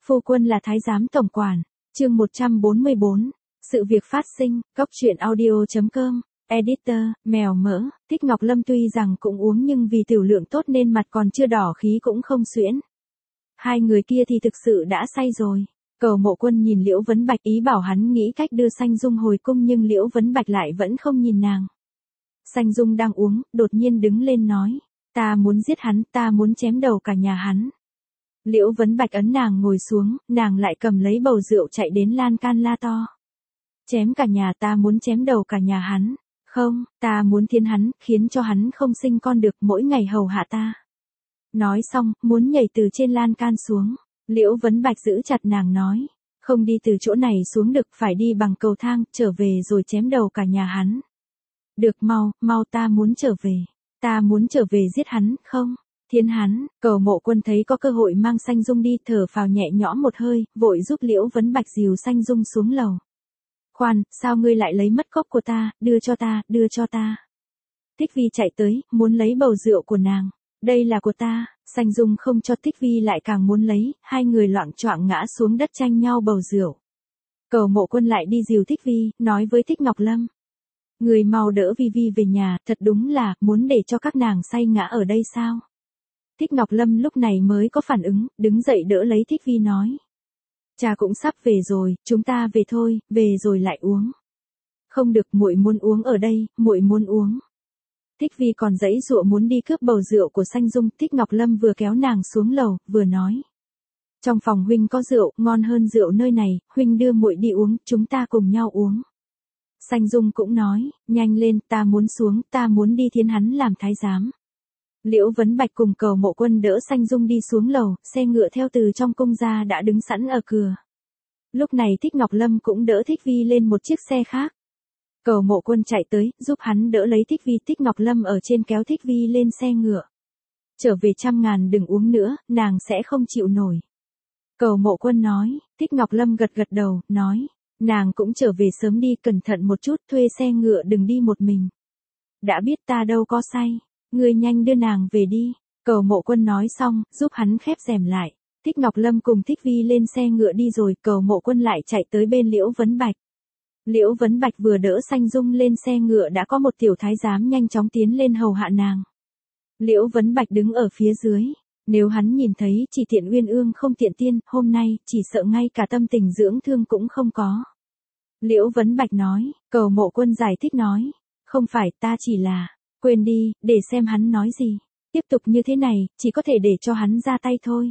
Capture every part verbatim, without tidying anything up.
Phu quân là thái giám tổng quản. Chương một trăm bốn mươi bốn. Sự việc phát sinh, Cốc truyện audio chấm com. Editor, mèo mỡ. Thích Ngọc Lâm tuy rằng cũng uống nhưng vì tiểu lượng tốt nên mặt còn chưa đỏ khí cũng không suyễn. Hai người kia thì thực sự đã say rồi. Cầu Mộ Quân nhìn Liễu Vấn Bạch ý bảo hắn nghĩ cách đưa Sanh Dung hồi cung nhưng Liễu Vấn Bạch lại vẫn không nhìn nàng. Sanh Dung đang uống, đột nhiên đứng lên nói. Ta muốn giết hắn, ta muốn chém đầu cả nhà hắn. Liễu Vấn Bạch ấn nàng ngồi xuống, nàng lại cầm lấy bầu rượu chạy đến lan can la to. Chém cả nhà, ta muốn chém đầu cả nhà hắn. Không, ta muốn thiên hắn, khiến cho hắn không sinh con được, mỗi ngày hầu hạ ta. Nói xong, muốn nhảy từ trên lan can xuống. Liễu Vấn Bạch giữ chặt nàng nói. Không đi từ chỗ này xuống được, phải đi bằng cầu thang, trở về rồi chém đầu cả nhà hắn. Được, mau, mau, ta muốn trở về. Ta muốn trở về giết hắn, không? Thiên hắn. Cầu Mộ Quân thấy có cơ hội mang Sanh Dung đi, thở phào nhẹ nhõm một hơi, vội giúp Liễu Vấn Bạch dìu Sanh Dung xuống lầu. Khoan, sao ngươi lại lấy mất cốc của ta, đưa cho ta, đưa cho ta. Thích Vi chạy tới, muốn lấy bầu rượu của nàng. Đây là của ta. Sanh Dung không cho, Thích Vi lại càng muốn lấy, hai người loạng choạng ngã xuống đất tranh nhau bầu rượu. Cầu Mộ Quân lại đi dìu Thích Vi, nói với Thích Ngọc Lâm. Người mau đỡ Vi Vi về nhà, thật đúng là, muốn để cho các nàng say ngã ở đây sao? Thích Ngọc Lâm lúc này mới có phản ứng, đứng dậy đỡ lấy Thích Vi nói. Cha cũng sắp về rồi, chúng ta về thôi, về rồi lại uống. Không được, muội muốn uống ở đây, muội muốn uống. Thích Vi còn giãy giụa muốn đi cướp bầu rượu của Sanh Dung, Thích Ngọc Lâm vừa kéo nàng xuống lầu, vừa nói. Trong phòng huynh có rượu, ngon hơn rượu nơi này, huynh đưa muội đi uống, chúng ta cùng nhau uống. Sanh Dung cũng nói, nhanh lên, ta muốn xuống, ta muốn đi thiên hắn làm thái giám. Liễu Vấn Bạch cùng Cầu Mộ Quân đỡ Sanh Dung đi xuống lầu, xe ngựa theo từ trong cung ra đã đứng sẵn ở cửa. Lúc này Thích Ngọc Lâm cũng đỡ Thích Vi lên một chiếc xe khác. Cầu Mộ Quân chạy tới, giúp hắn đỡ lấy Thích Vi, Thích Ngọc Lâm ở trên kéo Thích Vi lên xe ngựa. Trở về trăm ngàn đừng uống nữa, nàng sẽ không chịu nổi. Cầu Mộ Quân nói, Thích Ngọc Lâm gật gật đầu, nói, nàng cũng trở về sớm đi, cẩn thận một chút, thuê xe ngựa đừng đi một mình. Đã biết, ta đâu có say. Ngươi nhanh đưa nàng về đi. Cầu Mộ Quân nói xong, giúp hắn khép rèm lại. Thích Ngọc Lâm cùng Thích Vi lên xe ngựa đi rồi, Cầu Mộ Quân lại chạy tới bên Liễu Vấn Bạch. Liễu Vấn Bạch vừa đỡ Sanh Dung lên xe ngựa đã có một tiểu thái giám nhanh chóng tiến lên hầu hạ nàng. Liễu Vấn Bạch đứng ở phía dưới. Nếu hắn nhìn thấy chỉ tiện uyên ương không tiện tiên, hôm nay, chỉ sợ ngay cả tâm tình dưỡng thương cũng không có. Liễu Vấn Bạch nói, Cầu Mộ Quân giải thích nói. Không phải, ta chỉ là... Quên đi, để xem hắn nói gì. Tiếp tục như thế này, chỉ có thể để cho hắn ra tay thôi.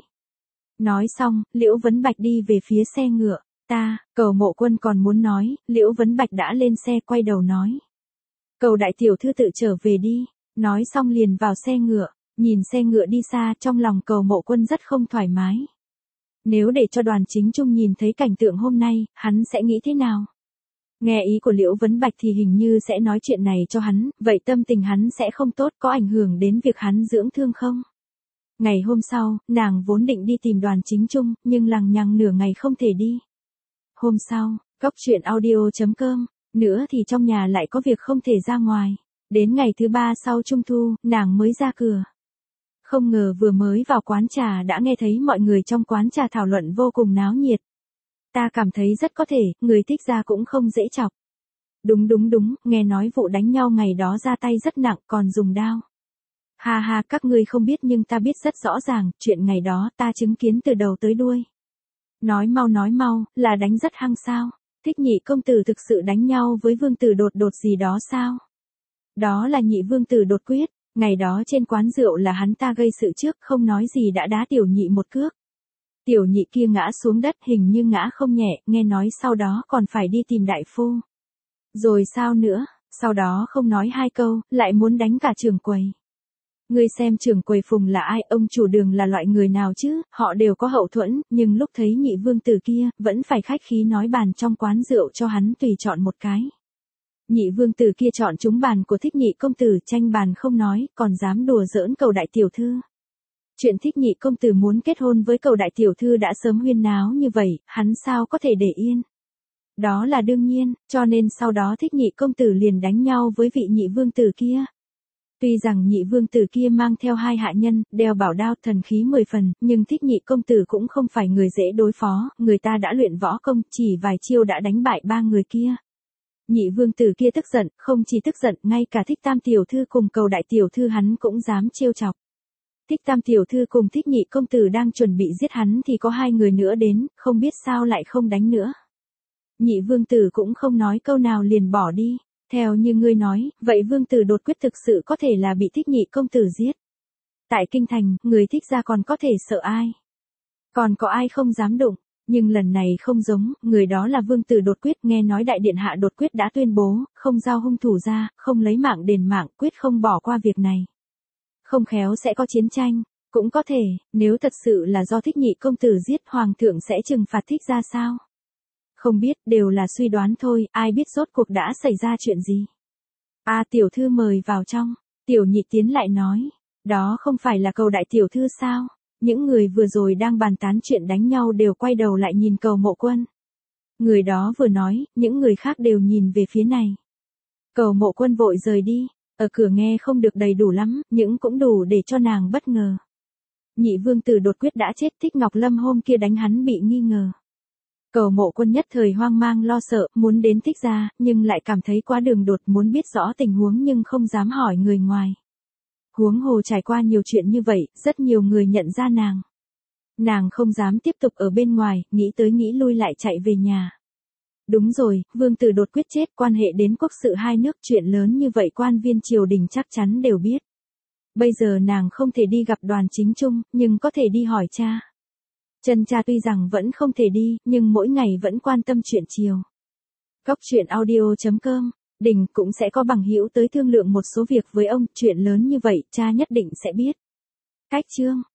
Nói xong, Liễu Vấn Bạch đi về phía xe ngựa. Ta, Cầu Mộ Quân còn muốn nói, Liễu Vấn Bạch đã lên xe quay đầu nói. Cầu đại tiểu thư tự trở về đi. Nói xong liền vào xe ngựa, nhìn xe ngựa đi xa, trong lòng Cầu Mộ Quân rất không thoải mái. Nếu để cho Đoàn Chính Trung nhìn thấy cảnh tượng hôm nay, hắn sẽ nghĩ thế nào? Nghe ý của Liễu Vấn Bạch thì hình như sẽ nói chuyện này cho hắn, vậy tâm tình hắn sẽ không tốt, có ảnh hưởng đến việc hắn dưỡng thương không? Ngày hôm sau, nàng vốn định đi tìm Đoàn Chính Trung, nhưng lằng nhằng nửa ngày không thể đi. Hôm sau, Cốc truyện audio chấm com, nữa thì trong nhà lại có việc không thể ra ngoài. Đến ngày thứ ba sau Trung Thu, nàng mới ra cửa. Không ngờ vừa mới vào quán trà đã nghe thấy mọi người trong quán trà thảo luận vô cùng náo nhiệt. Ta cảm thấy rất có thể, người thích ra cũng không dễ chọc. Đúng đúng đúng, nghe nói vụ đánh nhau ngày đó ra tay rất nặng, còn dùng đao. Ha ha, các ngươi không biết nhưng ta biết rất rõ ràng, chuyện ngày đó ta chứng kiến từ đầu tới đuôi. Nói mau nói mau, là đánh rất hăng sao? Thích Nhị công tử thực sự đánh nhau với Vương tử Đột Đột gì đó sao? Đó là Nhị Vương tử Đột Quyết, ngày đó trên quán rượu là hắn ta gây sự trước, không nói gì đã đá Tiểu Nhị một cước. Tiểu Nhị kia ngã xuống đất, hình như ngã không nhẹ, nghe nói sau đó còn phải đi tìm đại phu. Rồi sao nữa, sau đó không nói hai câu, lại muốn đánh cả trưởng quầy. Ngươi xem trưởng quầy Phùng là ai, ông chủ đường là loại người nào chứ, họ đều có hậu thuẫn, nhưng lúc thấy Nhị Vương tử kia, vẫn phải khách khí nói bàn trong quán rượu cho hắn tùy chọn một cái. Nhị Vương tử kia chọn trúng bàn của Thích Nhị công tử, tranh bàn không nói, còn dám đùa giỡn Cầu đại tiểu thư. Chuyện Thích Nhị công tử muốn kết hôn với Cầu đại tiểu thư đã sớm huyên náo như vậy, hắn sao có thể để yên. Đó là đương nhiên, cho nên sau đó Thích Nhị công tử liền đánh nhau với vị Nhị Vương tử kia. Tuy rằng nhị vương tử kia mang theo hai hạ nhân, đeo bảo đao thần khí mười phần, nhưng Thích nhị công tử cũng không phải người dễ đối phó, người ta đã luyện võ công, chỉ vài chiêu đã đánh bại ba người kia. Nhị vương tử kia tức giận, không chỉ tức giận, ngay cả Thích tam tiểu thư cùng Cầu đại tiểu thư hắn cũng dám trêu chọc. Thích tam tiểu thư cùng Thích nhị công tử đang chuẩn bị giết hắn thì có hai người nữa đến, không biết sao lại không đánh nữa. Nhị vương tử cũng không nói câu nào liền bỏ đi. Theo như ngươi nói, vậy vương tử đột quyết thực sự có thể là bị Thích nhị công tử giết. Tại kinh thành, người Thích gia còn có thể sợ ai? Còn có ai không dám đụng? Nhưng lần này không giống, người đó là vương tử đột quyết, nghe nói đại điện hạ đột quyết đã tuyên bố, không giao hung thủ ra, không lấy mạng đền mạng, quyết không bỏ qua việc này. Không khéo sẽ có chiến tranh, cũng có thể, nếu thật sự là do Thích nhị công tử giết, hoàng thượng sẽ trừng phạt Thích gia sao? Không biết, đều là suy đoán thôi, ai biết rốt cuộc đã xảy ra chuyện gì. A à, tiểu thư mời vào trong, tiểu nhị tiến lại nói, đó không phải là Cầu đại tiểu thư sao? Những người vừa rồi đang bàn tán chuyện đánh nhau đều quay đầu lại nhìn Cầu Mộ Quân. Người đó vừa nói, những người khác đều nhìn về phía này. Cầu Mộ Quân vội rời đi, ở cửa nghe không được đầy đủ lắm, nhưng cũng đủ để cho nàng bất ngờ. Nhị vương tử đột quyết đã chết, Thích Ngọc Lâm hôm kia đánh hắn bị nghi ngờ. Cầu Mộ Quân nhất thời hoang mang lo sợ, muốn đến Thích gia, nhưng lại cảm thấy quá đường đột, muốn biết rõ tình huống nhưng không dám hỏi người ngoài. Huống hồ trải qua nhiều chuyện như vậy, rất nhiều người nhận ra nàng. Nàng không dám tiếp tục ở bên ngoài, nghĩ tới nghĩ lui lại chạy về nhà. Đúng rồi, vương tử đột quyết chết, quan hệ đến quốc sự hai nước, chuyện lớn như vậy quan viên triều đình chắc chắn đều biết. Bây giờ nàng không thể đi gặp Đoàn Chính Trung, nhưng có thể đi hỏi cha. Chân cha tuy rằng vẫn không thể đi, nhưng mỗi ngày vẫn quan tâm chuyện triều. Góc truyện audio chấm com, Đình cũng sẽ có bằng hữu tới thương lượng một số việc với ông, chuyện lớn như vậy, cha nhất định sẽ biết. Cách chương